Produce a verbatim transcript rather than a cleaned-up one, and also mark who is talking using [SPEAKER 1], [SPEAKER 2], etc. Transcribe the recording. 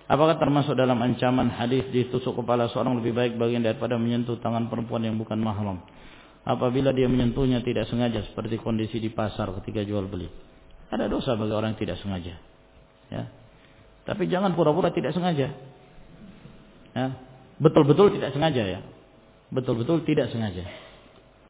[SPEAKER 1] Apakah termasuk dalam ancaman hadis ditusuk kepala seorang lebih baik bagian daripada menyentuh tangan perempuan yang bukan mahram apabila dia menyentuhnya tidak sengaja, seperti kondisi di pasar ketika jual beli? Ada dosa bagi orang yang tidak sengaja, ya. Tapi jangan pura-pura tidak sengaja, ya. Betul-betul tidak sengaja, ya. Betul-betul tidak sengaja.